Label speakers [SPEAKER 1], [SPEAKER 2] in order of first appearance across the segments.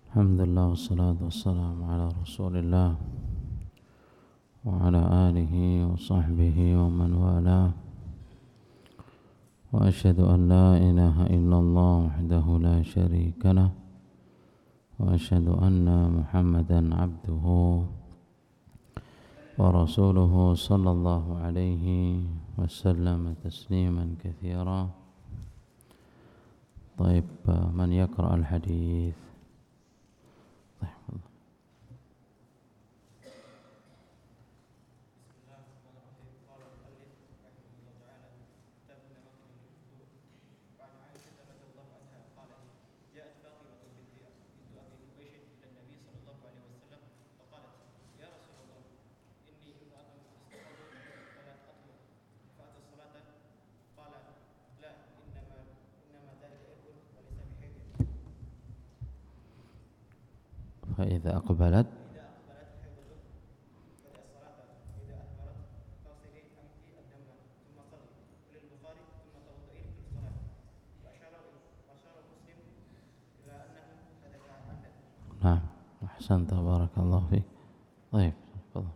[SPEAKER 1] Alhamdulillah wassalatu wassalamu ala rasulillah wa ala alihi wa sahbihi wa man wala wa ashhadu an la ilaha illallah wahdahu la sharika lah wa ashhadu anna muhammadan abduhu wa rasuluhu sallallahu alaihi wa sallam tasliman kathira. Taib, man yaqra al-hadith? فإذا أقبلت نعم أحسنت بارك الله فيك. طيب تفضل.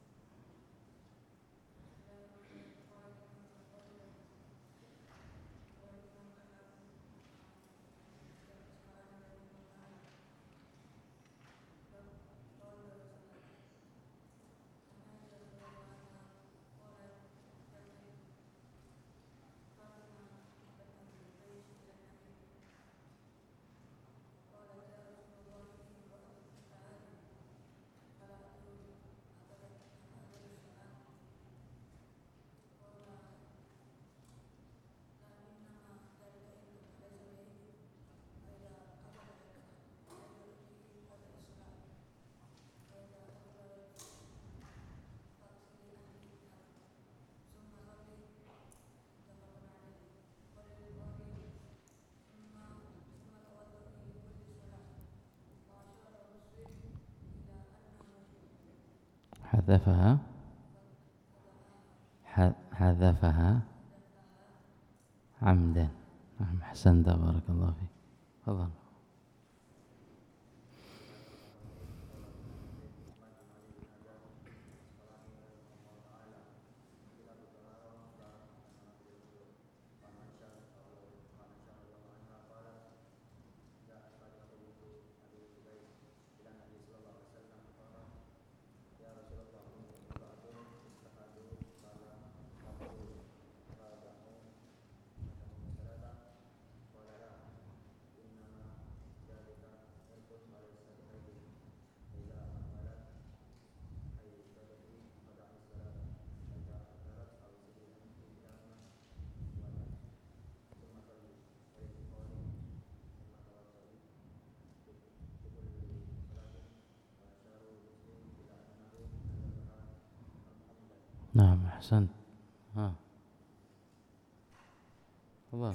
[SPEAKER 1] حذفها عمدا. أحسنت بارك الله فيك. تفضل. نعم أحسنت. تفضل.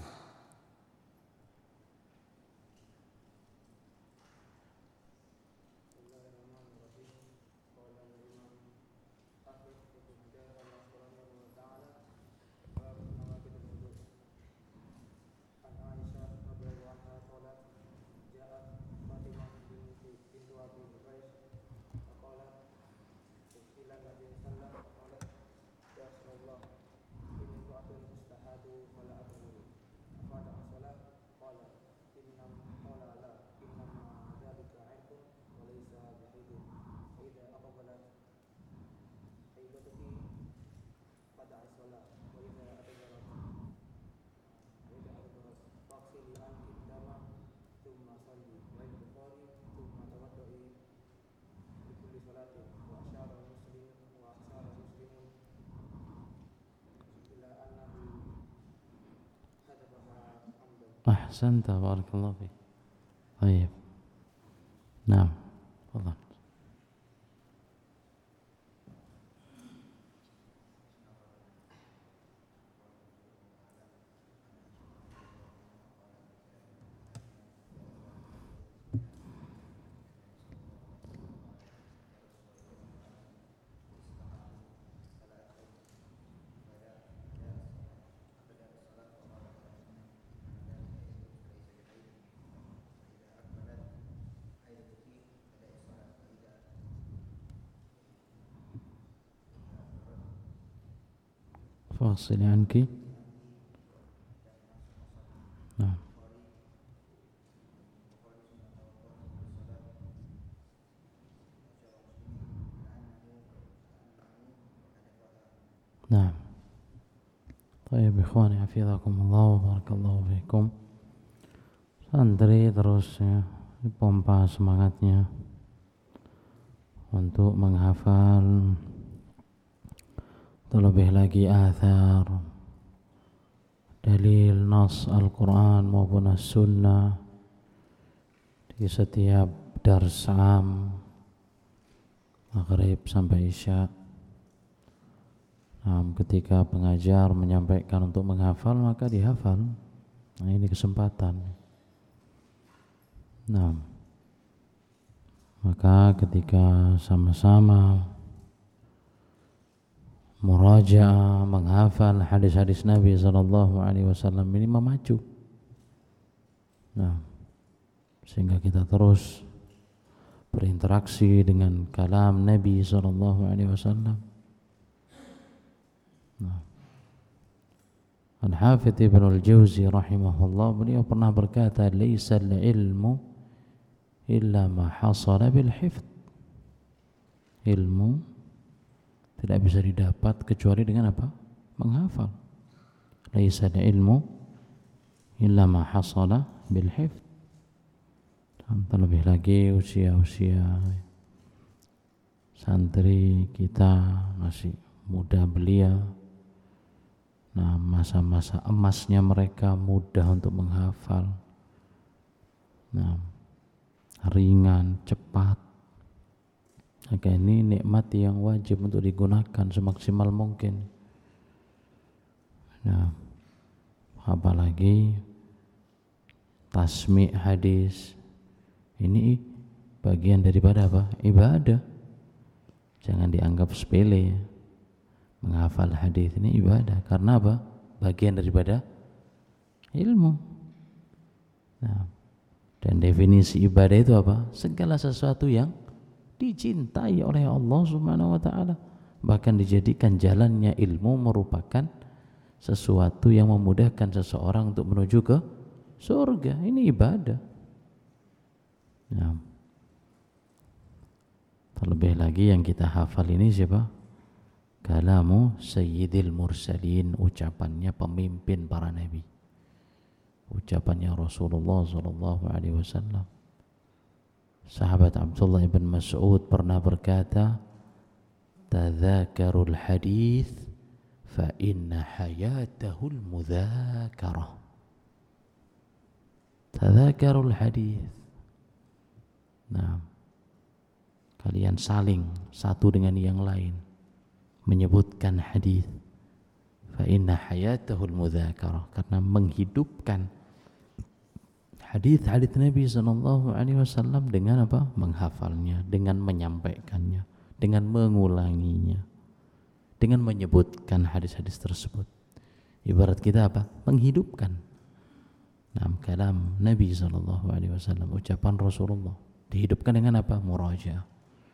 [SPEAKER 1] أحسنت بارك الله فيك. طيب نعم تفضل. واغسلي عنك. نعم. نعم. طيب ikhwani hafizakumullah wa barakallahu fikum. Santri terus ya dipompa semangatnya untuk menghafal terlebih lagi athar dalil nas Al-Quran maupun As-Sunnah di setiap dars am maghrib sampai isya. Nah, ketika pengajar menyampaikan untuk menghafal maka dihafal. Nah, ini kesempatan. Nah, maka ketika sama-sama murajaah menghafal hadis-hadis Nabi SAW ini memacu. Nah, sehingga kita terus berinteraksi dengan kalam Nabi SAW. Nah, Al-Hafidh Ibnul Jauzi rahimahullah beliau pernah berkata, "Laisa al-ilmu illa ma hasala bil hifdz." Ilmu tidak bisa didapat kecuali dengan apa? Menghafal. Laisa al-ilmu illa ma hasala bil hifdz. Terlebih lagi usia-usia santri kita masih muda belia. Nah, masa-masa emasnya mereka mudah untuk menghafal. Nah, ringan, cepat. Maka ini nikmat yang wajib untuk digunakan semaksimal mungkin. Nah, apalagi tasmi' hadis. Ini bagian daripada apa? Ibadah. Jangan dianggap sepele. Menghafal hadis ini ibadah. Karena apa? Bagian daripada ilmu. Nah, dan definisi ibadah itu apa? Segala sesuatu yang dicintai oleh Allah Subhanahu wa taala. Bahkan dijadikan jalannya ilmu merupakan sesuatu yang memudahkan seseorang untuk menuju ke surga. Ini ibadah. Nah, terlebih lagi yang kita hafal ini siapa? Kalamu Sayyidil Mursalin, ucapannya pemimpin para nabi, ucapannya Rasulullah SAW. Sahabat Abdullah ibn Mas'ud pernah berkata, "Tadzakarul hadith fa inna hayatahul mudzakarah." Tadzakarul hadith. Nah, kalian saling satu dengan yang lain menyebutkan hadis. Fa inna hayatahul mudzakarah, karena menghidupkan hadis-hadis Nabi SAW dengan apa? Menghafalnya, dengan menyampaikannya, dengan mengulanginya, dengan menyebutkan hadis-hadis tersebut. Ibarat kita apa? Menghidupkan kalam Nabi SAW, ucapan Rasulullah, dihidupkan dengan apa? Murajaah.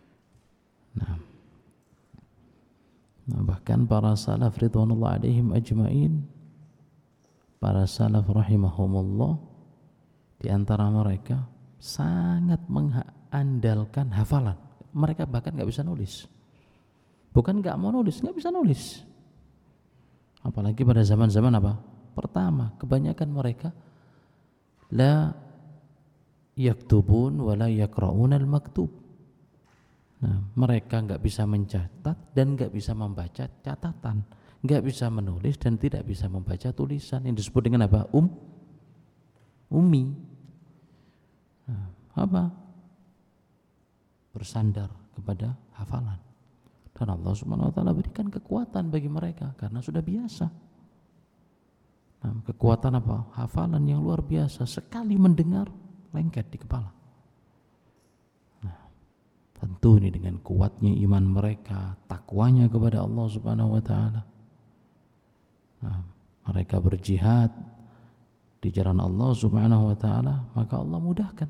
[SPEAKER 1] Nah, bahkan para salaf ridwanullah alaihim ajma'in, para salaf rahimahumullah, di antara mereka sangat mengandalkan hafalan. Mereka bahkan gak bisa nulis. Bukan gak mau nulis, gak bisa nulis. Apalagi pada zaman-zaman apa? Pertama, kebanyakan mereka la yaktubun wa la yakra'un al-maktub. Nah, mereka nggak bisa mencatat dan nggak bisa membaca catatan, nggak bisa menulis dan tidak bisa membaca tulisan, yang disebut dengan apa? Ummi. Nah, apa? Bersandar kepada hafalan. Dan Allah Subhanahu wa taala berikan kekuatan bagi mereka karena sudah biasa. Nah, kekuatan apa? Hafalan yang luar biasa, sekali mendengar lengket di kepala. Tentu ini dengan kuatnya iman mereka, takwanya kepada Allah Subhanahu wa taala. Nah, mereka berjihad di jalan Allah Subhanahu wa taala, maka Allah mudahkan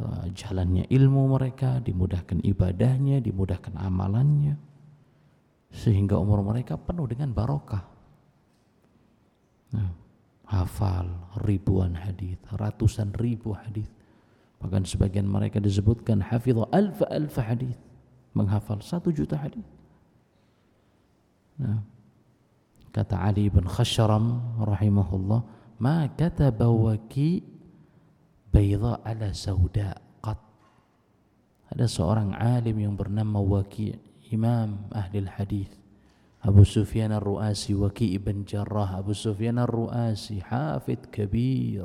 [SPEAKER 1] jalannya ilmu mereka, dimudahkan ibadahnya, dimudahkan amalannya. sehingga umur mereka penuh dengan barokah. Nah, hafal ribuan hadis, ratusan ribu hadis. Bahkan sebagian mereka disebutkan hafidha alf hadis, menghafal 1 juta hadis. Nah, kata Ali bin Khashram rahimahullah, ma kataba waki bayda ala sauda qat. Ada seorang alim yang bernama Waki, imam ahli hadis, Abu Sufyan ar-Ru'asi, Waki ibn Jarrah. Abu Sufyan ar-Ru'asi hafidh kabir,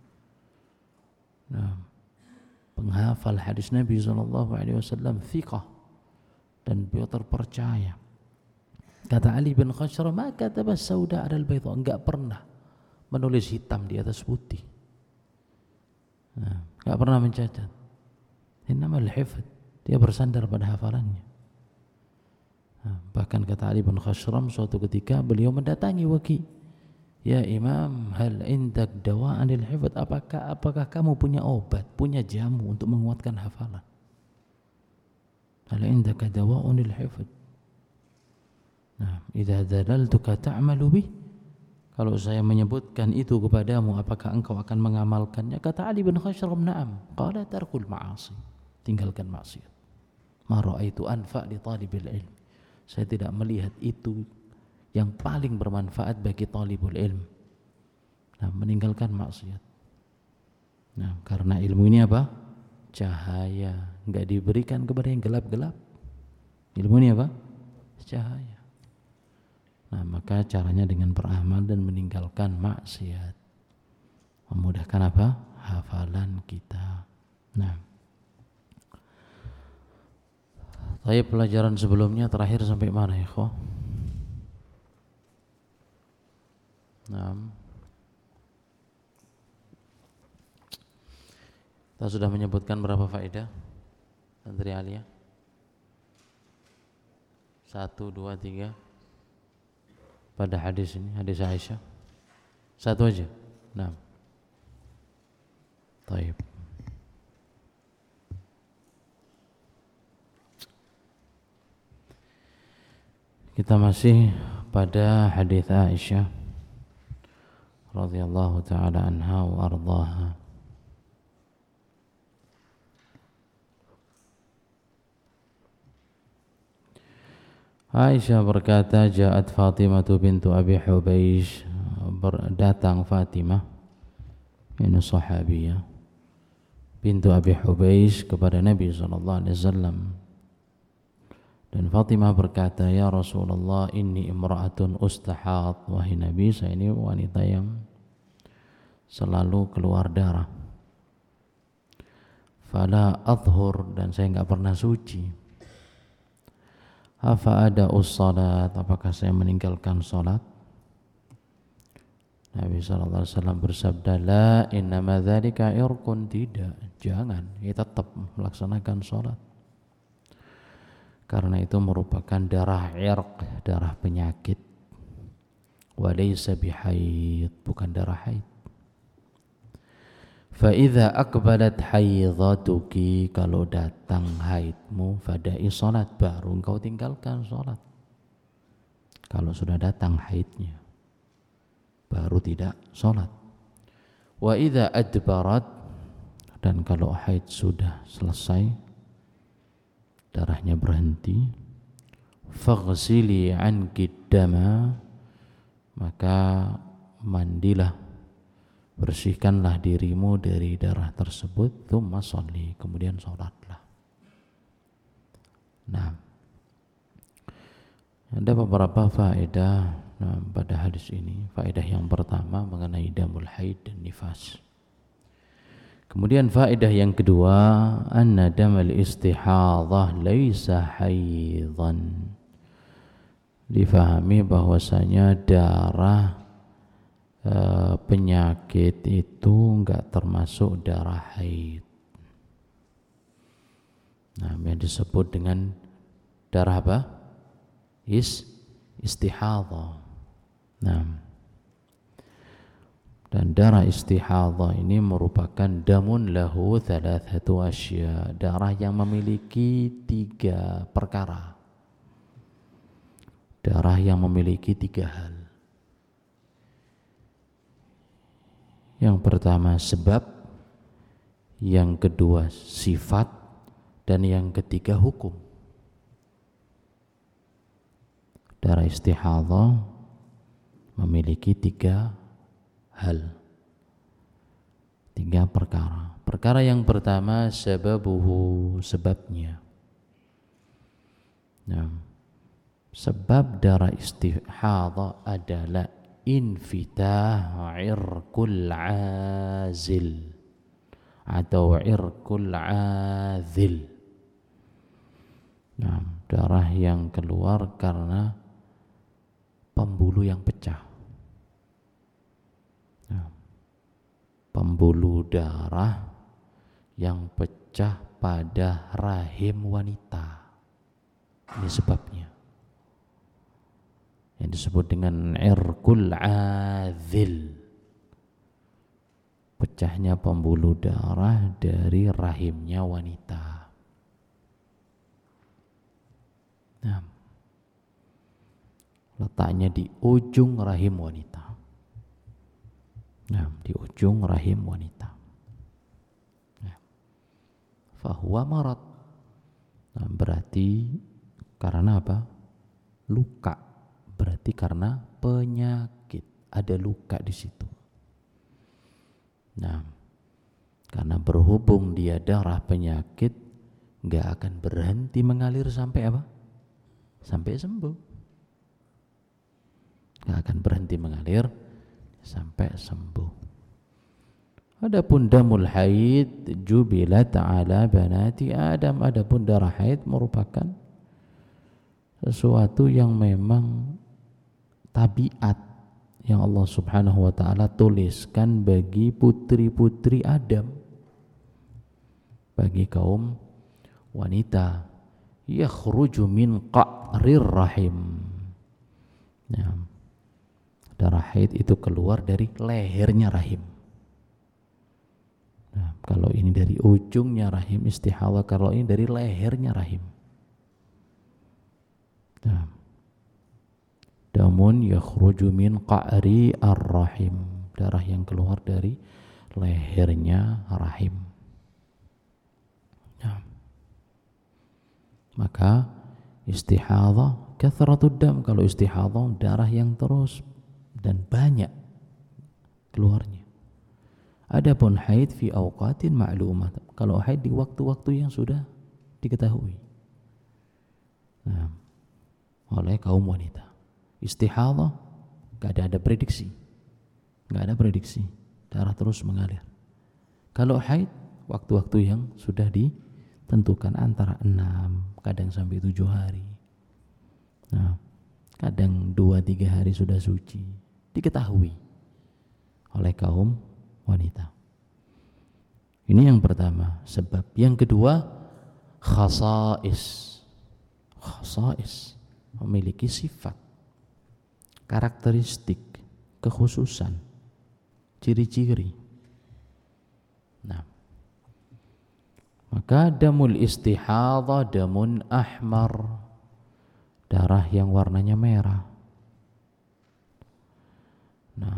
[SPEAKER 1] nah, penghafal hadis Nabi SAW, thiqah, dan beliau terpercaya. Kata Ali bin Khashram, ma kataba sauda ala al-bayda, enggak pernah menulis hitam di atas putih, nah, enggak pernah mencatat. Innamal hifdz, dia bersandar pada hafalannya. Nah, bahkan kata Ali bin Khashram, suatu ketika beliau mendatangi Waki, ya Imam, hal indak dawa'an lil hifdz, apakah kamu punya obat, punya jamu untuk menguatkan hafalan? Hal indaka dawa'un lil hifdz. Nah, idza dalaltuka ta'malu bih, kalau saya menyebutkan itu kepadamu, apakah engkau akan mengamalkannya? Kata Ali bin Khashram, na'am. Qala tarkul ma'asi, tinggalkan maksiat. Ma ra'aitu anfa' li talibil ilm, saya tidak melihat itu yang paling bermanfaat bagi talibul ilm. Nah, meninggalkan maksiat. Nah, karena ilmu ini apa? Cahaya, enggak diberikan kepada yang gelap-gelap. Ilmu ini apa? Cahaya. Nah, maka caranya dengan beramal dan meninggalkan maksiat, memudahkan apa? Hafalan kita. Nah, saya pelajaran sebelumnya terakhir sampai mana ya, kho? Nah, kita sudah menyebutkan berapa faedah Santri Alia? 1, 2, 3 pada hadis ini, hadis Aisyah. 1 aja. Nah, taib. Kita masih pada hadis Aisyah radhiyallahu taala anha wa ardhaha. Aisyah berkata, ja'at Fatimah bintu Abi Hubeish, datang Fatimah, ini sahabiyah, bintu Abi Hubeish, kepada Nabi SAW. Dan Fatimah berkata, ya Rasulullah, inni imra'atun ustahad, wahai Nabi, saya ini wanita yang selalu keluar darah. Fala adhur, dan saya enggak pernah suci. Afa ada ussalat, apakah saya meninggalkan salat? Nabi SAW bersabda, la innama dzalika irqun, tidak, jangan, kita tetap melaksanakan salat. Karena itu merupakan darah irq, darah penyakit. Wa laysa bihaid, bukan darah haid. Fa idza aqbalat haidatuki, kalau datang haidmu, fada'i salat, baru engkau tinggalkan salat. Kalau sudah datang haidnya, baru tidak salat. Wa idza adbarat, dan kalau haid sudah selesai, darahnya berhenti, faghsili anki dama, maka mandilah, bersihkanlah dirimu dari darah tersebut, tsumma sholli, kemudian sholatlah. Nah, ada beberapa faedah pada hadis ini. Faedah yang pertama mengenai damul haid dan nifas. Kemudian faedah yang kedua, anna damal istihadhah laisa haidan. Difahami bahwasanya darah penyakit itu enggak termasuk darah haid. Nah, yang disebut dengan darah apa? Istihadhah. Nah, dan darah istihadhah ini merupakan damun lahu thalathatu asya, darah yang memiliki 3 perkara. Darah yang memiliki 3 hal. Yang pertama sebab, yang kedua sifat, dan yang ketiga hukum. Darah istihadhah memiliki 3 hal, 3 perkara. Perkara yang pertama sababuhu, sebabnya. Nah, sebab darah istihadhah adalah infitah irqul azil atau irqul azil. Nah, darah yang keluar karena pembuluh yang pecah. Nah, pembuluh darah yang pecah pada rahim wanita. Ini sebabnya. Yang disebut dengan irqul azil, pecahnya pembuluh darah dari rahimnya wanita. Nah, letaknya di ujung rahim wanita. Nah, di ujung rahim wanita. Nah, fahuwa marad. Nah, berarti karena apa? Luka. Berarti karena penyakit, ada luka di situ. Nah, karena berhubung dia darah penyakit, nggak akan berhenti mengalir sampai apa? Sampai sembuh. Nggak akan berhenti mengalir sampai sembuh. Adapun damul haid jubilat ala banati Adam. Adapun darah haid merupakan sesuatu yang memang tabiat yang Allah Subhanahu wa ta'ala tuliskan bagi putri-putri Adam, bagi kaum wanita. Yakhruju min qa'rir rahim. Nah, darah haid itu keluar dari lehernya rahim. Nah, kalau ini dari ujungnya rahim istihadhah, kalau ini dari lehernya rahim. Nah, damun yakhruju min qa'ri ar-rahim, darah yang keluar dari lehernya rahim. Nah, maka istihadhah kathratud dam, kalau istihadhah darah yang terus dan banyak keluarnya. Adapun haid fi awqatin ma'lumat, kalau haid di waktu-waktu yang sudah diketahui. Nah, oleh kaum wanita. Istihadhah gak ada prediksi, gak ada prediksi, darah terus mengalir. Kalau haid waktu-waktu yang sudah ditentukan antara 6 kadang sampai 7 hari. Nah, kadang 2-3 hari sudah suci, diketahui oleh kaum wanita. Ini yang pertama sebab. Yang kedua khasais, memiliki sifat, karakteristik, kekhususan, ciri-ciri. Nah, maka damul istihadhah damun ahmar, darah yang warnanya merah. Nah,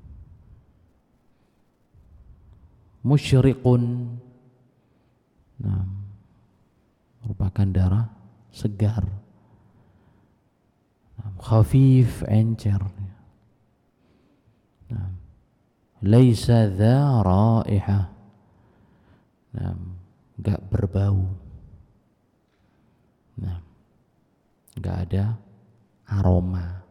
[SPEAKER 1] musyriqun, nah, merupakan darah segar. Khafif, encer. Nah, laisa dha raihah, nah, enggak berbau. Nah, enggak ada aroma.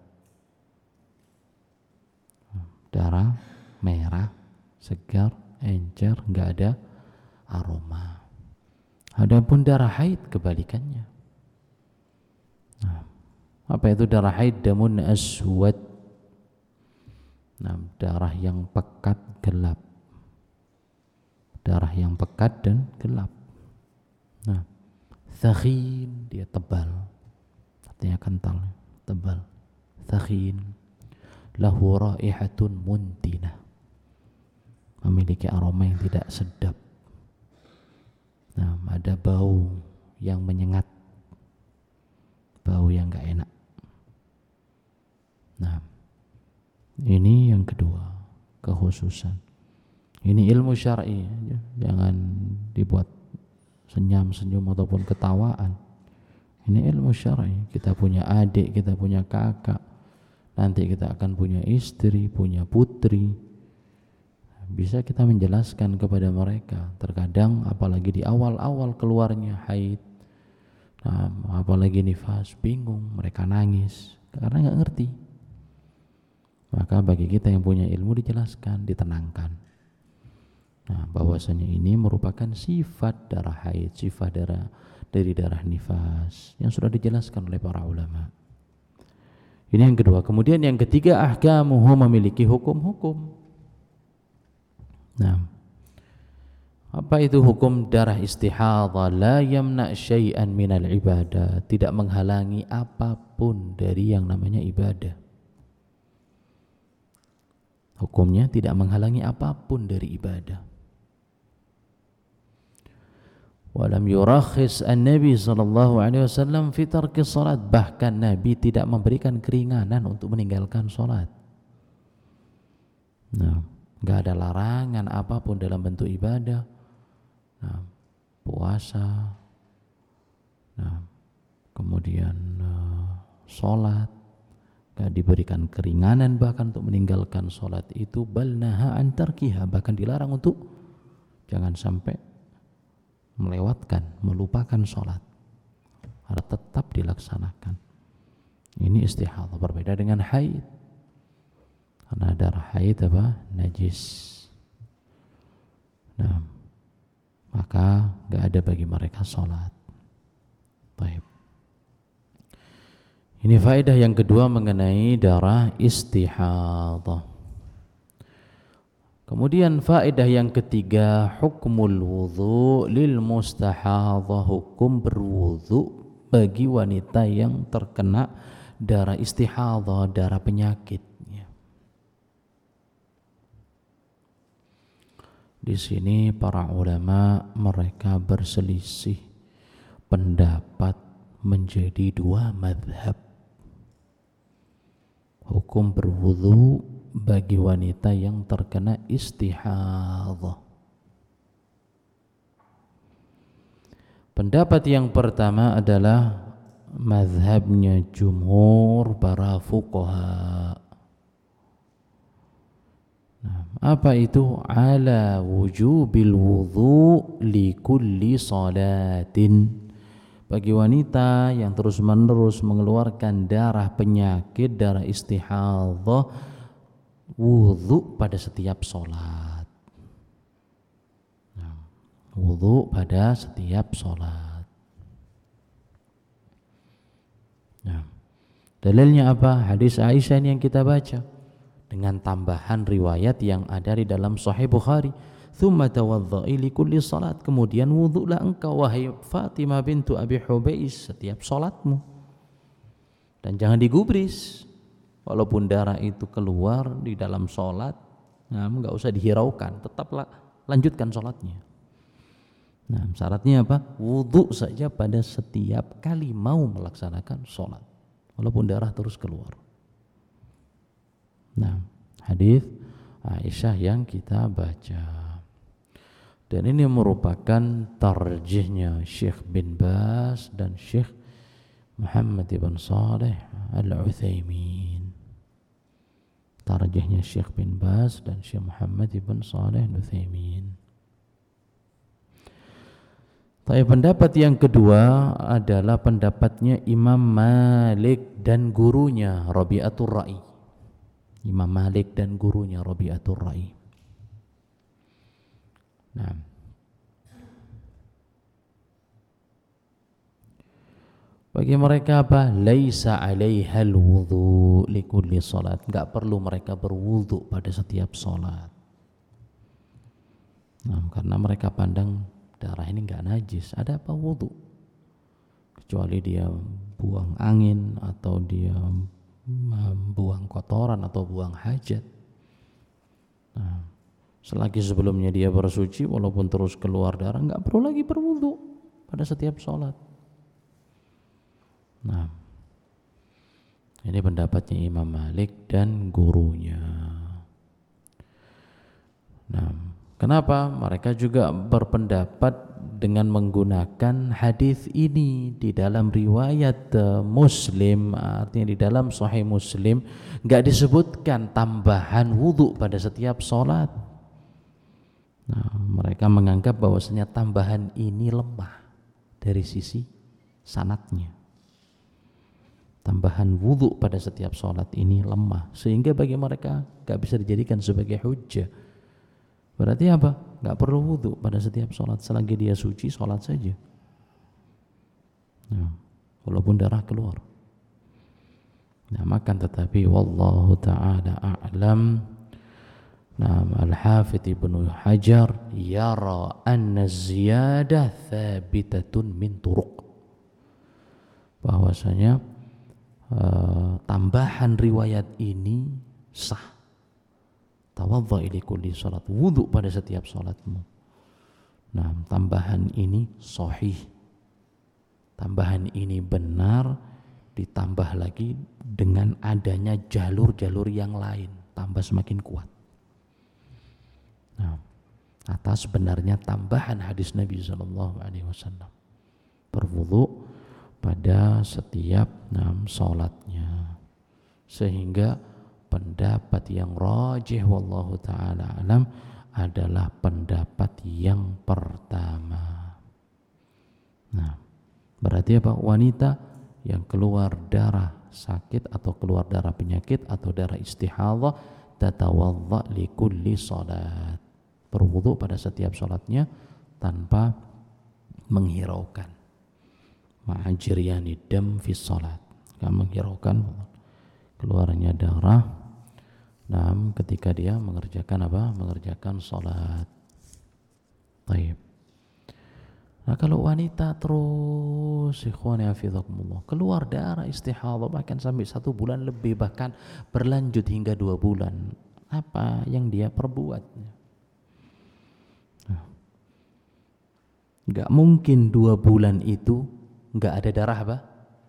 [SPEAKER 1] Darah merah, segar, encer, enggak ada aroma. Adapun darah haid kebalikannya. Nah, apa itu darah haid? Damun aswad. Nah, darah yang pekat gelap. Darah yang pekat dan gelap. Nah, thakhin, dia tebal. Artinya kental, tebal. Thakhin. Lahu raihatun muntinah. Memiliki aroma yang tidak sedap. Nah, ada bau yang menyengat. Bau yang enggak enak. Nah, ini yang kedua, kekhususan. Ini ilmu syar'i, jangan dibuat senyum ataupun ketawaan. Ini ilmu syar'i. Kita punya adik, kita punya kakak, nanti kita akan punya istri, punya putri. Bisa kita menjelaskan kepada mereka. Terkadang apalagi di awal-awal keluarnya haid, nah, apalagi nifas, bingung, mereka nangis karena nggak ngerti. Maka bagi kita yang punya ilmu dijelaskan, ditenangkan. Nah, bahwasanya ini merupakan sifat darah haid, sifat dari darah nifas yang sudah dijelaskan oleh para ulama. Ini yang kedua. Kemudian yang ketiga, ahkamuhu, memiliki hukum-hukum. Nah, apa itu hukum darah istihadha? La yamna syai'an minal ibadah, tidak menghalangi apapun dari yang namanya ibadah. Hukumnya tidak menghalangi apapun dari ibadah. Walam yurakhis an-nabi sallallahu alaihi wasallam fi tarki salat, bahkan Nabi tidak memberikan keringanan untuk meninggalkan salat. Nah, enggak ada larangan apapun dalam bentuk ibadah. Nah, puasa, nah, kemudian salat, enggak diberikan keringanan bahkan untuk meninggalkan salat itu, bal naha an tarkiha, bahkan dilarang untuk jangan sampai melewatkan, melupakan sholat, harus tetap dilaksanakan. Ini istihadhah, berbeda dengan haid. Karena darah haid apa? Najis. Nah, maka gak ada bagi mereka sholat. Baik. Ini faedah yang kedua mengenai darah istihadhah. Kemudian faedah yang ketiga, hukmul wudhu lil mustahadhah, hukum berwudhu bagi wanita yang terkena darah istihadhah, darah penyakit. Di sini para ulama mereka berselisih pendapat menjadi dua mazhab. Hukum berwudhu bagi wanita yang terkena istihadhah. Pendapat yang pertama adalah mazhabnya jumhur para fuqaha. Nah, apa itu? Ala wujubil wudhu li kulli salatin. Bagi wanita yang terus-menerus mengeluarkan darah penyakit, darah istihadhah, wudhu pada setiap sholat. Nah, wudhu pada setiap sholat. Nah, dalilnya apa? Hadis Aisyah ini yang kita baca, dengan tambahan riwayat yang ada di dalam Sahih Bukhari. Thumma tawadda'i li kulli salat, kemudian wudhulah engkau wahai Fatimah bintu Abi Hubais setiap salatmu, dan jangan digubris. Walaupun darah itu keluar di dalam salat, nah, enggak usah dihiraukan, tetaplah lanjutkan salatnya. Nah, syaratnya apa? Wudhu saja pada setiap kali mau melaksanakan salat, walaupun darah terus keluar. Nah, hadis Aisyah yang kita baca. Dan ini merupakan tarjihnya Syekh bin Baz dan Syekh Muhammad ibn Saleh Al-Utsaimin. Tarjihnya Syekh bin Baz dan Syekh Muhammad ibn Saleh Al-Utsaimin. Tapi pendapat yang kedua adalah pendapatnya Imam Malik dan gurunya Rabi'atul Ra'i. Imam Malik dan gurunya Rabi'atul Ra'i. Nah, bagi mereka apa? Laisa 'alaihal wudhu li kulli salat, enggak perlu mereka berwudhu pada setiap salat. Nah, karena mereka pandang darah ini enggak najis, ada apa wudhu? Kecuali dia buang angin atau dia buang kotoran atau buang hajat. Nah, selagi sebelumnya dia bersuci, walaupun terus keluar darah, enggak perlu lagi berwudhu pada setiap sholat. Nah, Ini pendapatnya Imam Malik dan gurunya. Nah, kenapa mereka juga berpendapat dengan menggunakan hadis ini di dalam riwayat Muslim, artinya di dalam Sahih Muslim nggak disebutkan tambahan wudhu pada setiap sholat. Nah, mereka menganggap bahwasanya tambahan ini lemah dari sisi sanadnya. Tambahan wudhu pada setiap sholat ini lemah, sehingga bagi mereka nggak bisa dijadikan sebagai hujjah. Berarti apa? Nggak perlu wudhu pada setiap sholat, selagi dia suci sholat saja. Nah, walaupun darah keluar. Nah, makan tetapi wallahu ta'ala a'lam. Nah, Al-Hafidh Ibnu Hajar yara anna ziyadah thabitatun min turuq, bahwasanya tambahan riwayat ini sah. Tawadha li kulli salat, wudu pada setiap salatmu. Nah, tambahan ini sahih. Tambahan ini benar, ditambah lagi dengan adanya jalur-jalur yang lain, tambah semakin kuat. Nah, atas benarnya tambahan hadis Nabi SAW berwudu pada setiap salatnya, sehingga pendapat yang rajih wallahu ta'ala alam adalah pendapat yang pertama. Nah, berarti apa? Wanita yang keluar darah sakit atau keluar darah penyakit atau darah istihadhah tatawadha li kulli salat, berwudu pada setiap salatnya tanpa menghiraukan ma'ajriyani dam fi salat, enggak menghiraukan keluarnya darah ketika dia mengerjakan apa? Mengerjakan sholat. Baik. Nah, kalau wanita terus ikhwani hafizakumullah keluar darah istihadhah bahkan sampai 1 bulan lebih, bahkan berlanjut hingga 2 bulan, apa yang dia perbuat? Nah, gak mungkin 2 bulan itu gak ada darah apa?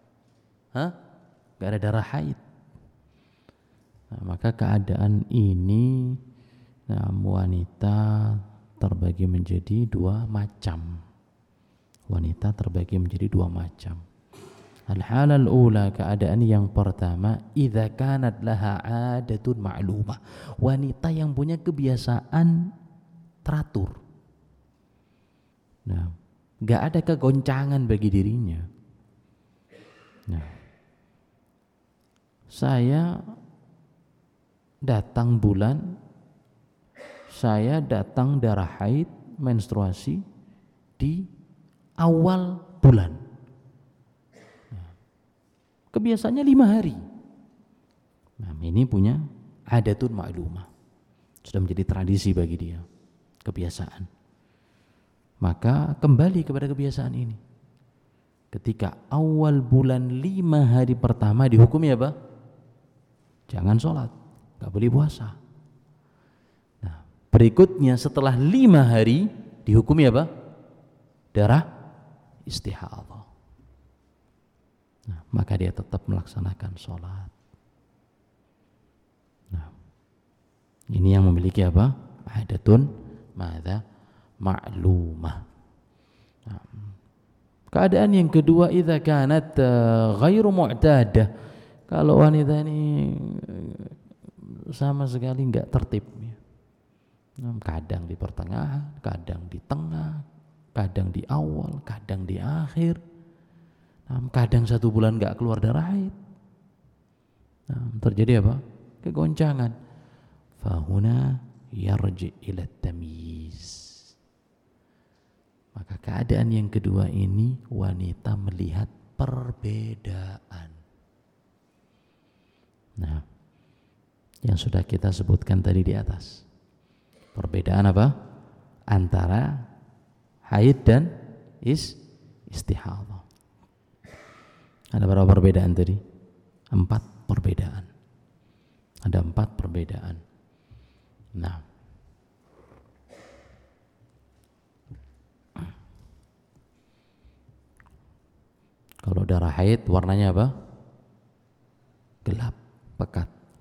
[SPEAKER 1] Gak ada darah haid. Nah, maka keadaan ini wanita terbagi menjadi 2 macam. Wanita terbagi menjadi 2 macam. Al-halal ula, keadaan yang pertama, idza kanat laha adatun ma'lumah, wanita yang punya kebiasaan teratur. Nah, enggak ada kegoncangan bagi dirinya. Nah, saya datang bulan, saya datang darah haid, menstruasi di awal bulan. Kebiasaannya 5 hari. Nah, ini punya adatun ma'lumah, sudah menjadi tradisi bagi dia, kebiasaan. Maka kembali kepada kebiasaan ini. Ketika awal bulan 5 hari pertama dihukumi apa? Jangan sholat, gak boleh puasa. Nah, berikutnya setelah 5 hari dihukumi apa? Darah istihadhah. Nah, maka dia tetap melaksanakan sholat. Nah, ini yang memiliki apa? Adatun madza ma'lumah. Nah, keadaan yang kedua, idza kanat ghairu mu'tadah, kalau wanita ini sama sekali enggak tertib, kadang di pertengahan, kadang di tengah, kadang di awal, kadang di akhir, kadang 1 bulan enggak keluar darah haid. Terjadi apa? Kegoncangan. Fahuna yarji ila tamyiz. Maka keadaan yang kedua ini wanita melihat perbedaan. Nah, yang sudah kita sebutkan tadi di atas. Perbedaan apa? Antara haid dan istihadhah. Ada berapa perbedaan tadi? 4 perbedaan. Ada 4 perbedaan. Nah, kalau darah haid warnanya apa?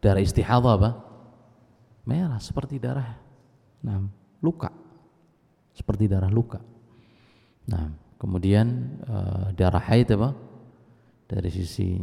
[SPEAKER 1] darah istihadhah apa? Merah seperti darah luka. Seperti darah luka. Nah, kemudian darah haid apa? Dari sisi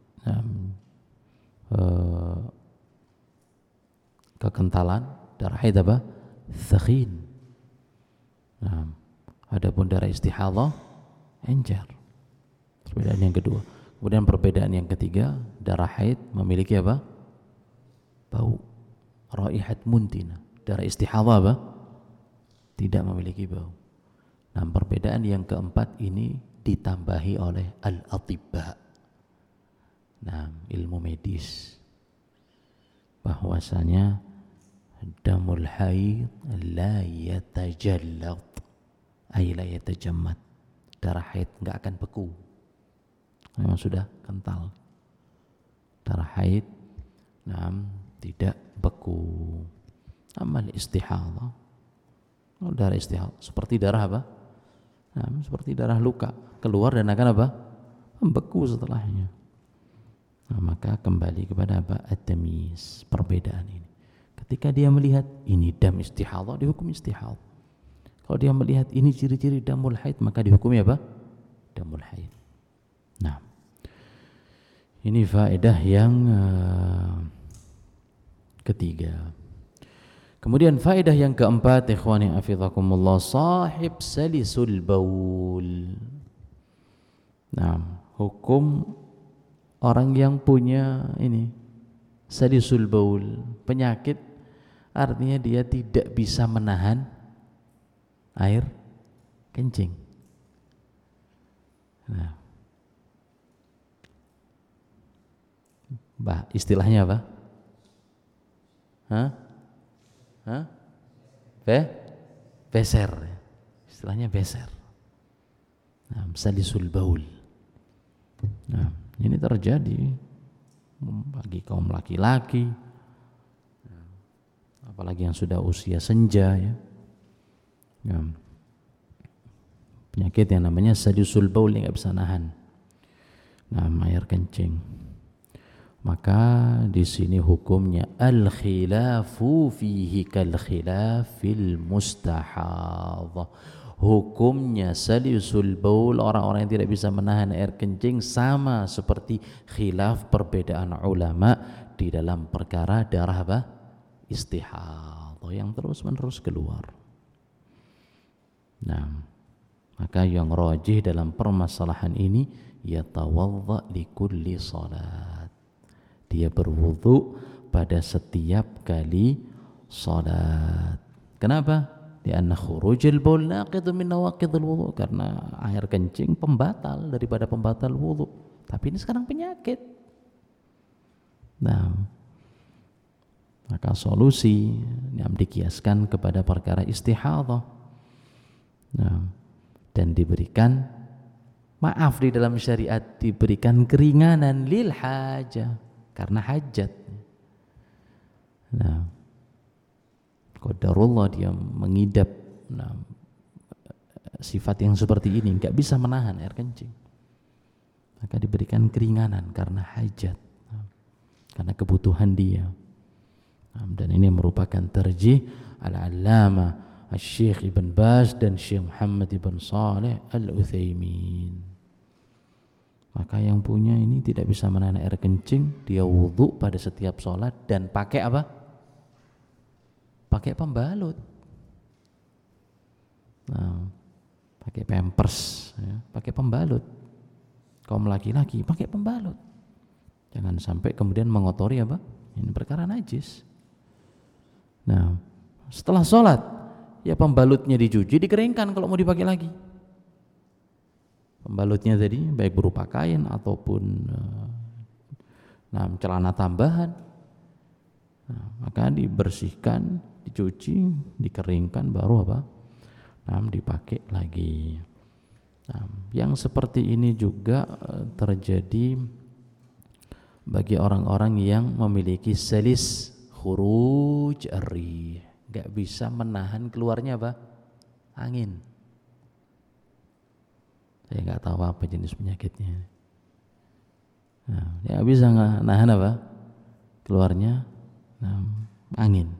[SPEAKER 1] kekentalan, darah haid apa? Thakhin. Nah, adapun darah istihadhah encer. Perbedaan yang kedua. Kemudian perbedaan yang ketiga, darah haid memiliki apa? Bau. Raihat muntina. Darah istihadhah apa? Tidak memiliki bau. Nah, perbedaan yang keempat ini ditambahi oleh al-atibba. Nah, ilmu medis. Bahwasanya damul haid la yatajallad, ay la yatajammad. Darah haid enggak akan beku. Memang sudah kental. Darah haid tidak beku. Amal istihadhah, darah istihadhah seperti darah apa? Seperti darah luka, keluar dan akan apa? Membeku setelahnya. Nah, maka kembali kepada apa? At-tamyiz, perbedaan ini. Ketika dia melihat ini dam istihadhah, dihukum istihadhah. Kalau dia melihat ini ciri-ciri damul haid, maka dihukumi apa? Damul haid. Nah, ini faedah yang ketiga. Kemudian faedah yang keempat, ikhwani hafizakumullah, sahib salisul baul. Nah, hukum orang yang punya ini salisul baul, penyakit, artinya dia tidak bisa menahan air kencing. Nah, istilahnya apa? Beser. Istilahnya beser. Nah, salisul baul. Nah, ini terjadi bagi kaum laki-laki, apalagi yang sudah usia senja ya. Penyakit yang namanya salisul baul yang nggak bisa nahan. Nah, air kencing. Maka di sini hukumnya al-khilafu fihi kal khilafil mustahadh. Hukumnya salisul baul, orang-orang yang tidak bisa menahan air kencing, sama seperti khilaf perbedaan ulama di dalam perkara darah apa? Istihadhah yang terus-menerus keluar. Nah, maka yang rajih dalam permasalahan ini yatawadda li kulli salat. Dia berwudu pada setiap kali salat. Kenapa? Karena khurujul baul naqidun min nawaqidil wudu, karena air kencing pembatal daripada pembatal wudu. Tapi ini sekarang penyakit. Nah, maka solusi yang dikiaskan kepada perkara istihadhah. Nah, dan diberikan maaf di dalam syariat, diberikan keringanan lil hajah, karena hajat. Nah, qadarullah dia mengidap sifat yang seperti ini, enggak bisa menahan air kencing, maka diberikan keringanan karena hajat, karena kebutuhan dia. Dan ini merupakan terjih al-allamah Syekh Ibn Baz dan Syekh Muhammad Ibn Saleh Al-Utsaimin. Maka yang punya ini tidak bisa menahan air kencing, dia wudu pada setiap sholat dan pakai apa? Pakai pembalut. Nah, pakai pampers, ya, pakai pembalut. Kaum laki-laki pakai pembalut. Jangan sampai kemudian mengotori apa? Ini perkara najis. Nah, setelah sholat, ya pembalutnya dicuci, dikeringkan kalau mau dipakai lagi. Pembalutnya tadi baik berupa kain ataupun celana tambahan, maka dibersihkan, dicuci, dikeringkan, baru apa? Dipakai lagi. Yang seperti ini juga terjadi bagi orang-orang yang memiliki salis khuruj ar-rih, nggak bisa menahan keluarnya apa? Angin. Saya nggak tahu apa jenis penyakitnya. Nah, dia bisa nggak nahan apa? keluarnya angin.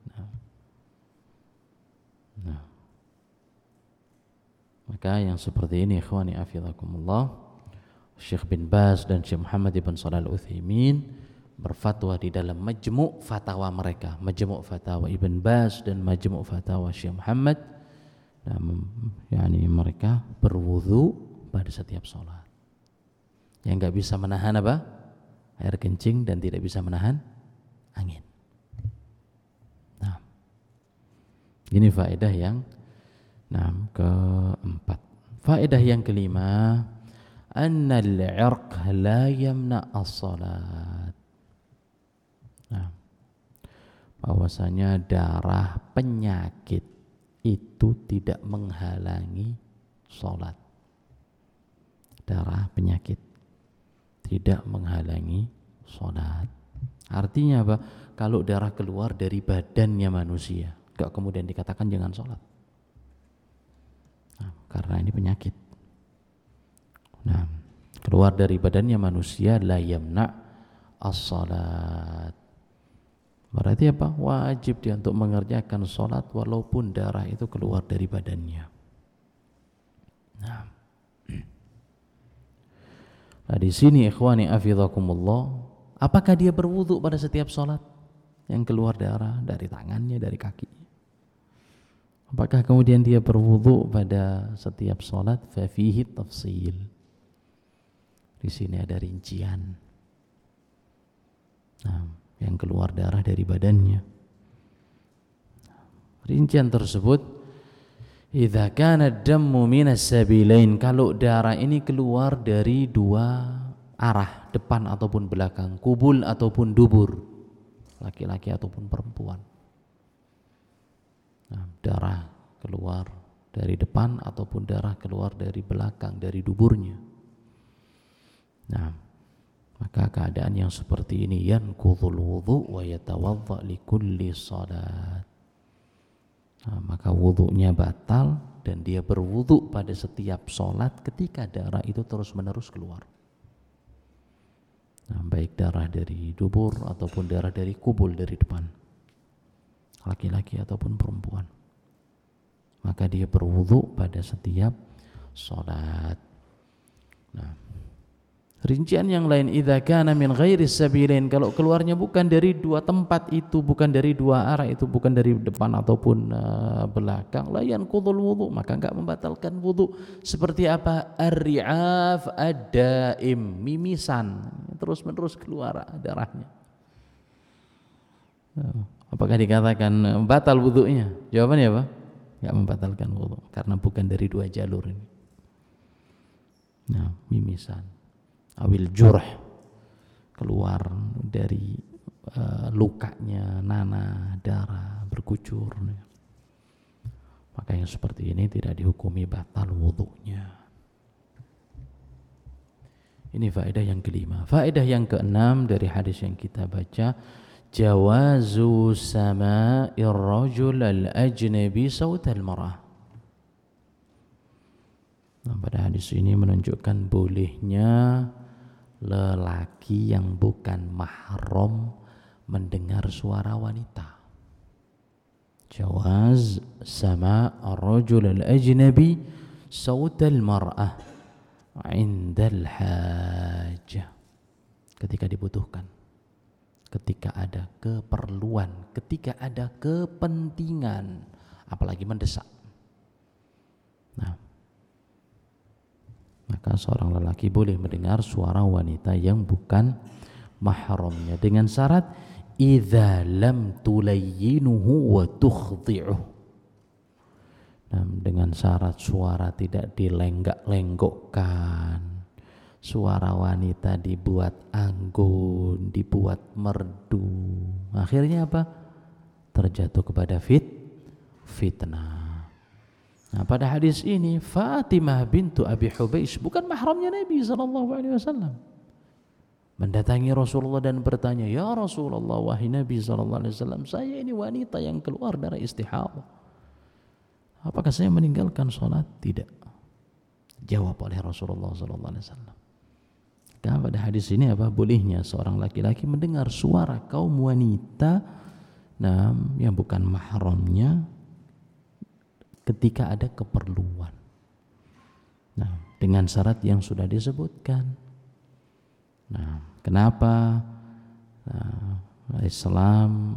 [SPEAKER 1] Maka yang seperti ini ikhwani afidakumullah, Syekh bin Baz dan Syekh Muhammad ibn Shalih Al-Utsaimin berfatwa di dalam majmu' fatwa mereka, majmu' fatwa Ibn Baz dan majmu' fatwa Syekh Muhammad, yakni mereka berwudu pada setiap sholat. Yang enggak bisa menahan apa? Air kencing dan tidak bisa menahan angin. Nah, ini faedah yang keempat. Faedah yang kelima, annal 'irq la yamna as-salat. Bahwasanya darah penyakit itu tidak menghalangi salat. Darah penyakit tidak menghalangi salat. Artinya apa? Kalau darah keluar dari badannya manusia, enggak kemudian dikatakan jangan salat. Karena ini penyakit. Keluar dari badannya manusia la yamna as-salat. Berarti apa? Wajib dia untuk mengerjakan salat walaupun darah itu keluar dari badannya. Nah, di sini ikhwani afidakumullah, apakah dia berwudu pada setiap salat yang keluar darah dari tangannya, dari kakinya? Apakah kemudian dia berwudu pada setiap salat? Fa fihi tafsil. Di sini ada rincian. Yang keluar darah dari badannya. Rincian tersebut, idza kana ad-dammu minas sabilain, kalau darah ini keluar dari dua arah, depan ataupun belakang, kubul ataupun dubur, laki-laki ataupun perempuan. Darah keluar dari depan ataupun darah keluar dari belakang, dari duburnya. Maka keadaan yang seperti ini, yanqudhul wudu wa yatawadda li kulli salat. Maka wudunya batal dan dia berwudu pada setiap salat ketika darah itu terus-menerus keluar. Baik darah dari dubur ataupun darah dari kubul, dari depan, laki-laki ataupun perempuan. Maka dia berwudu pada setiap salat. Rincian yang lain, idza kana min ghairi sabilain, kalau keluarnya bukan dari dua tempat itu, bukan dari dua arah itu, bukan dari depan ataupun belakang, la yanqudhul wudu, maka enggak membatalkan wudu. Seperti apa? Ar-ri'af ad-daim, mimisan terus-menerus keluar darahnya. Apakah dikatakan batal wudunya? Jawabannya apa? Enggak membatalkan wudu karena bukan dari dua jalur ini. Mimisan awil jurh, keluar dari lukanya, nanah, darah berkucur. Maka yang seperti ini tidak dihukumi batal wudunya. Ini faedah yang kelima. Faedah yang keenam dari hadis yang kita baca, jawazu sama'ir rajul al-ajnabi sautal mar'ah. Pada hadis ini menunjukkan bolehnya lelaki yang bukan mahram mendengar suara wanita. Jawaz sama ar-rajul al-ajnabi sautal mar'ah 'inda al-hajah, ketika dibutuhkan, ketika ada keperluan, ketika ada kepentingan, apalagi mendesak. Maka seorang lelaki boleh mendengar suara wanita yang bukan mahramnya dengan syarat idza lam tulayyinuhu wa tukhdi'uh. Dengan syarat suara tidak dilenggak-lenggokkan, suara wanita dibuat anggun, dibuat merdu. Akhirnya apa? Terjatuh kepada fitnah. Pada hadis ini Fatimah bintu Abi Hubeish, bukan mahramnya Nabi SAW, mendatangi Rasulullah dan bertanya, ya Rasulullah, wahai Nabi SAW, saya ini wanita yang keluar dari istihadah, apakah saya meninggalkan sholat? Tidak. Jawab oleh Rasulullah SAW, Maka pada hadis ini apa? Bolehnya seorang laki-laki mendengar suara kaum wanita yang bukan mahramnya ketika ada keperluan. Nah, dengan syarat yang sudah disebutkan. Nah, kenapa Islam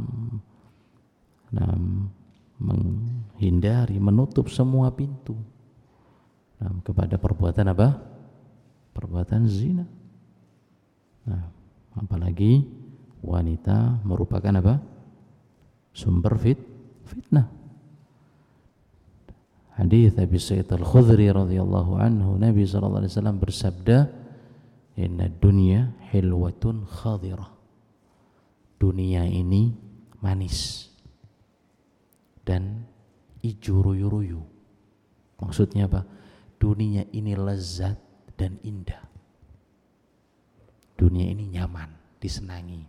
[SPEAKER 1] menghindari, menutup semua pintu kepada perbuatan apa? Perbuatan zina. Nah, apalagi wanita merupakan apa? Sumber fitnah. Hadis Abi Sa'id Al-Khudri radhiyallahu anhu, Nabi sallallahu alaihi wasallam bersabda, "Inna dunya hilwatun khadirah." Dunia ini manis dan ijo ruyu-ruyu. Maksudnya apa? Dunia ini lezat dan indah. Dunia ini nyaman, disenangi.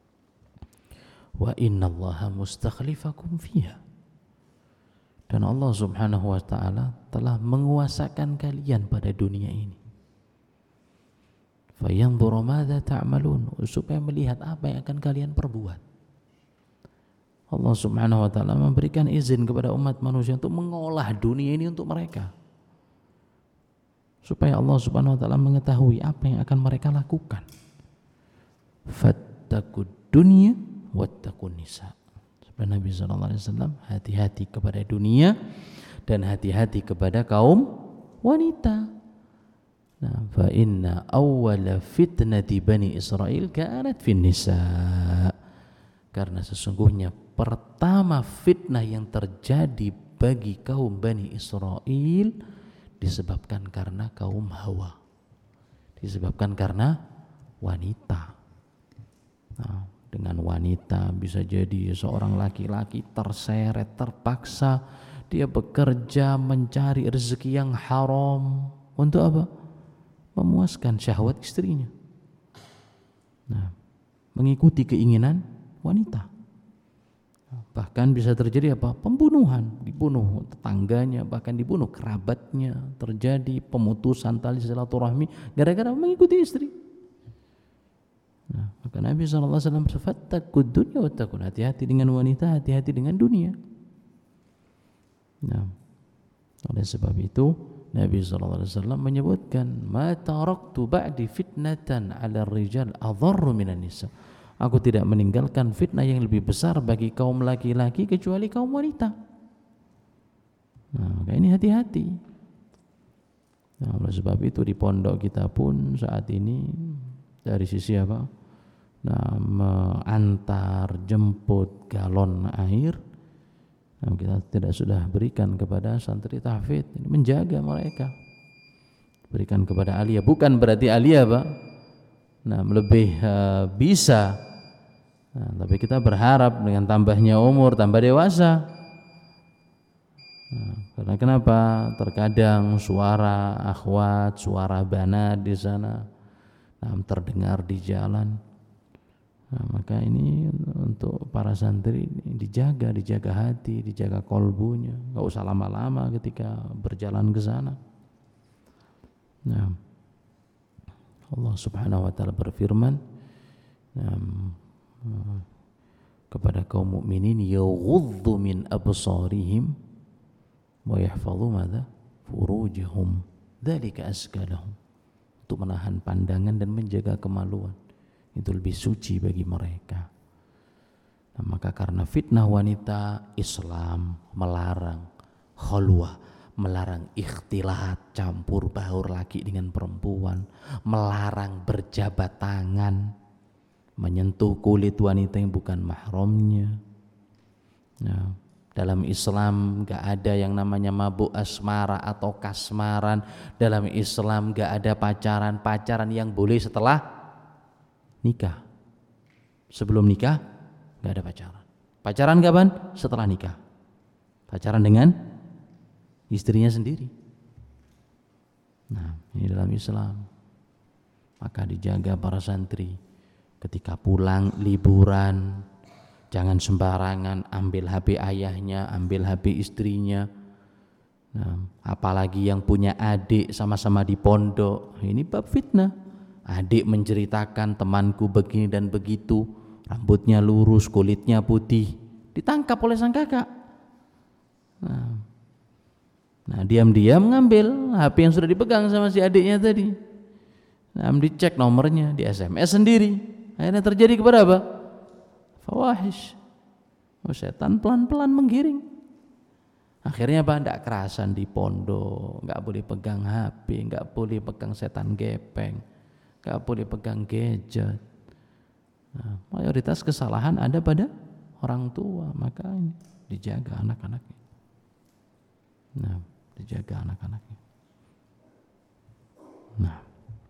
[SPEAKER 1] Wa innallaha mustakhlifakum fiha. Dan Allah Subhanahu wa taala telah menguasakan kalian pada dunia ini. Fayanzuru madza ta'malun, supaya melihat apa yang akan kalian perbuat. Allah Subhanahu wa taala memberikan izin kepada umat manusia untuk mengolah dunia ini untuk mereka. Supaya Allah Subhanahu wa taala mengetahui apa yang akan mereka lakukan. Fattaqud dunya wattaqun nisa. Sabda Nabi sallallahu alaihi wasallam, hati-hati kepada dunia dan hati-hati kepada kaum wanita. Nah, fa inna awwala fitnati bani Israil kanat fin nisa. Karena sesungguhnya pertama fitnah yang terjadi bagi kaum Bani Israel disebabkan karena kaum Hawa, disebabkan karena wanita. Nah, dengan wanita bisa jadi seorang laki-laki terseret, terpaksa dia bekerja mencari rezeki yang haram untuk apa? Memuaskan syahwat istrinya. Nah, mengikuti keinginan wanita. Bahkan bisa terjadi apa? Pembunuhan, dibunuh tetangganya, bahkan dibunuh kerabatnya, terjadi pemutusan tali silaturahmi gara-gara mengikuti istri. Nah, maka Nabi SAW fattaqud dunya wattaqun, hati-hati dengan wanita, hati-hati dengan dunia. Nah, oleh sebab itu Nabi SAW menyebutkan, ma taraktu ba'di fitnatan 'ala rijal adharru minan nisa. Aku tidak meninggalkan fitnah yang lebih besar bagi kaum laki-laki kecuali kaum wanita. Nah, maka ini hati-hati. Nah, oleh sebab itu di pondok kita pun saat ini dari sisi apa? Nah, mengantar jemput galon air, nah, kita tidak sudah berikan kepada santri tahfidz, menjaga mereka. Berikan kepada alia, bukan berarti alia Pak. Nah, lebih bisa. Nah, tapi kita berharap dengan tambahnya umur, tambah dewasa. Nah, karena kenapa? Terkadang suara akhwat, suara banat di sana terdengar di jalan. Nah, maka ini untuk para santri dijaga hati, dijaga kolbunya. Enggak usah lama-lama ketika berjalan ke sana. Nah, Allah Subhanahu wa taala berfirman kepada kaum mukminin, yaghuddu min absarihim wa yahfazu madza furujahum dzalika azka lahum, untuk menahan pandangan dan menjaga kemaluan, itu lebih suci bagi mereka. Nah, maka karena fitnah wanita, Islam melarang khalwah, melarang ikhtilat, campur baur laki dengan perempuan, melarang berjabat tangan, menyentuh kulit wanita yang bukan mahramnya. Nah, dalam Islam gak ada yang namanya mabuk asmara atau kasmaran. Dalam Islam gak ada pacaran yang boleh setelah nikah. Sebelum nikah gak ada pacaran. Pacaran kapan? Setelah nikah. Pacaran dengan istrinya sendiri. Nah, ini dalam Islam. Maka dijaga para santri. Ketika pulang liburan, jangan sembarangan ambil HP ayahnya, ambil HP istrinya. Nah, apalagi yang punya adik sama-sama di pondok, ini bab fitnah. Adik menceritakan temanku begini dan begitu, rambutnya lurus, kulitnya putih, ditangkap oleh sang kakak. Nah, diam-diam ngambil HP yang sudah dipegang sama si adiknya tadi. Nah, dicek nomornya, di SMS sendiri. Akhirnya terjadi kepada apa? Fawahish. Setan pelan-pelan menggiring. Akhirnya apa? Tidak kerasan di pondok, nggak boleh pegang HP, nggak boleh pegang setan gepeng, nggak boleh pegang gadget. Nah, mayoritas kesalahan ada pada orang tua, maka ini dijaga anak-anaknya. Nah, dijaga anak-anaknya. Nah,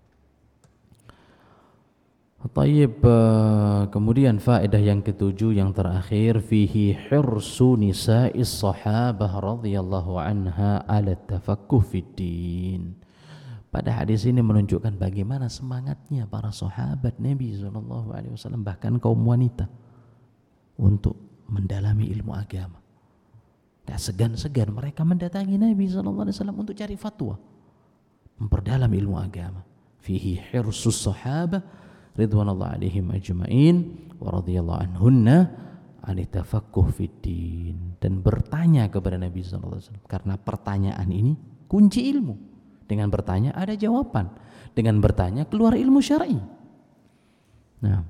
[SPEAKER 1] Tayyib, kemudian faedah yang ketujuh yang terakhir, fihi hirsu nisa'is sahabah radhiyallahu anha ala tafaqquh fiddin. Pada hadis ini menunjukkan bagaimana semangatnya para sahabat Nabi SAW, bahkan kaum wanita, untuk mendalami ilmu agama. Tak segan-segan mereka mendatangi Nabi SAW untuk cari fatwa, memperdalam ilmu agama. Fihi hirsus sahabah ridwanullah alaihim ajma'in wa radhiyallahu anhunna an tafaqquh fiddin, dan bertanya kepada Nabi SAW, karena pertanyaan ini kunci ilmu. Dengan bertanya ada jawaban, dengan bertanya keluar ilmu syar'i. Nah,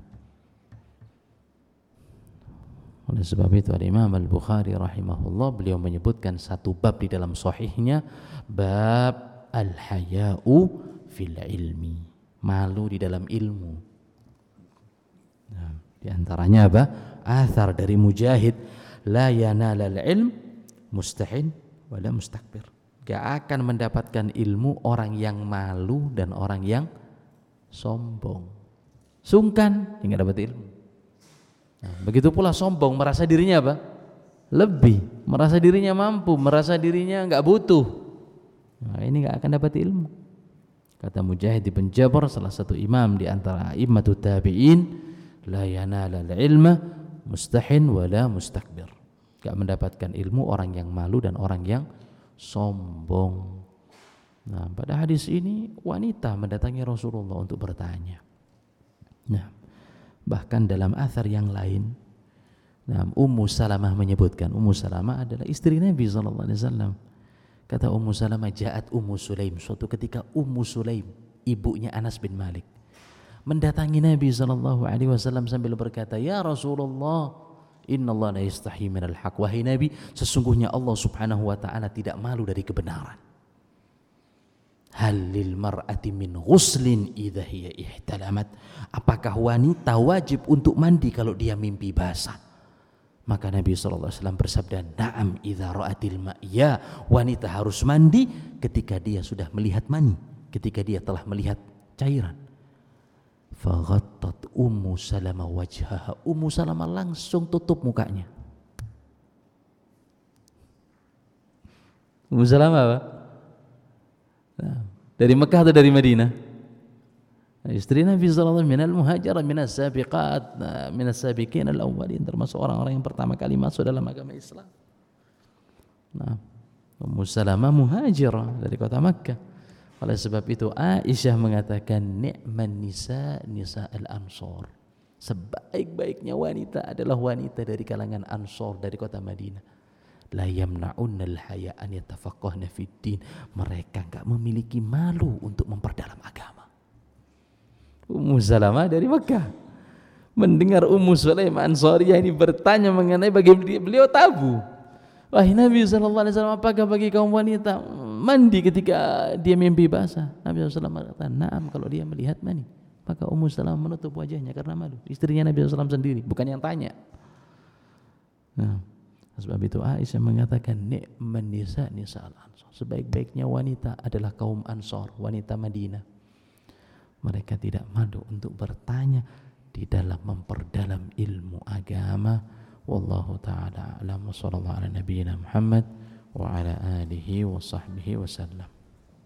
[SPEAKER 1] oleh sebab itu Imam Al-Bukhari rahimahullah, beliau menyebutkan satu bab di dalam sahihnya, bab al-haya'u fil ilmi, malu di dalam ilmu. Nah, di antaranya apa? Athar dari Mujahid, la yanalal ilm mustahin wala mustakbir. Gak akan mendapatkan ilmu orang yang malu dan orang yang sombong. Sungkan hingga dapat ilmu. Nah, begitu pula sombong, merasa dirinya apa? Lebih, merasa dirinya mampu, merasa dirinya gak butuh. Nah, ini gak akan dapat ilmu. Kata Mujahid bin Jabr, salah satu imam di antara a'immatut tabi'in, la yanalal ilma mustahin wala mustakbir. Gak mendapatkan ilmu orang yang malu dan orang yang sombong. Nah, pada hadis ini wanita mendatangi Rasulullah untuk bertanya. Nah, bahkan dalam athar yang lain, nah, Ummu Salamah menyebutkan, Ummu Salamah adalah istri Nabi SAW. Kata Ummu Salamah, ja'at Ummu Sulaim, suatu ketika Ummu Sulaim, ibunya Anas bin Malik, mendatangi Nabi SAW sambil berkata, ya Rasulullah, innallaha la yastahi minal haq. Wahai Nabi, sesungguhnya Allah Subhanahu wa ta'ala tidak malu dari kebenaran. Hal lil mar'ati min ghuslin idza hiya ihtalamat. Apakah wanita wajib untuk mandi kalau dia mimpi basah? Maka Nabi SAW bersabda, na'am idza ra'atil ma'. Ya, wanita harus mandi ketika dia sudah melihat mani, ketika dia telah melihat cairan. Faghattat Ummu Salamah wajhaha. Ummu Salamah langsung tutup mukanya. Ummu Salamah apa? Nah, dari Mekah atau dari Madinah? Istri Nabi sallallahu alaihi wasallam minal muhajirin minas sabiqat, minas sabiqin al-awwalin, termasuk orang-orang yang pertama kali masuk dalam agama Islam. Nah, Ummu Salamah muhajirah dari kota Makkah. Oleh sebab itu Aisyah mengatakan, ni'man nisa al-ansor. Sebaik-baiknya wanita adalah wanita dari kalangan Ansor, dari kota Madinah. La yamna'unnal haya an yatafaqqahna fid din. Mereka enggak memiliki malu untuk memperdalam agama. Ummu Salamah dari Mekah mendengar Ummu Sulaim Ansariyah ini bertanya mengenai bagaimana beliau tabu. Wahai Nabi SAW, apakah bagi kaum wanita mandi ketika dia mimpi basah? Nabi SAW berkata, na'am, kalau dia melihat mani. Maka Ummu Salamah menutup wajahnya karena malu. Istrinya Nabi SAW sendiri, bukan yang tanya. Nah, sebab itu Aisyah mengatakan, ni'man nisa al-ansor. Sebaik-baiknya wanita adalah kaum Ansor, wanita Madinah. Mereka tidak malu untuk bertanya di dalam memperdalam ilmu agama. Wallahu ta'ala a'lam wa sallallahu ala nabiyyina Muhammad wa ala alihi wa sahbihi wa sallam.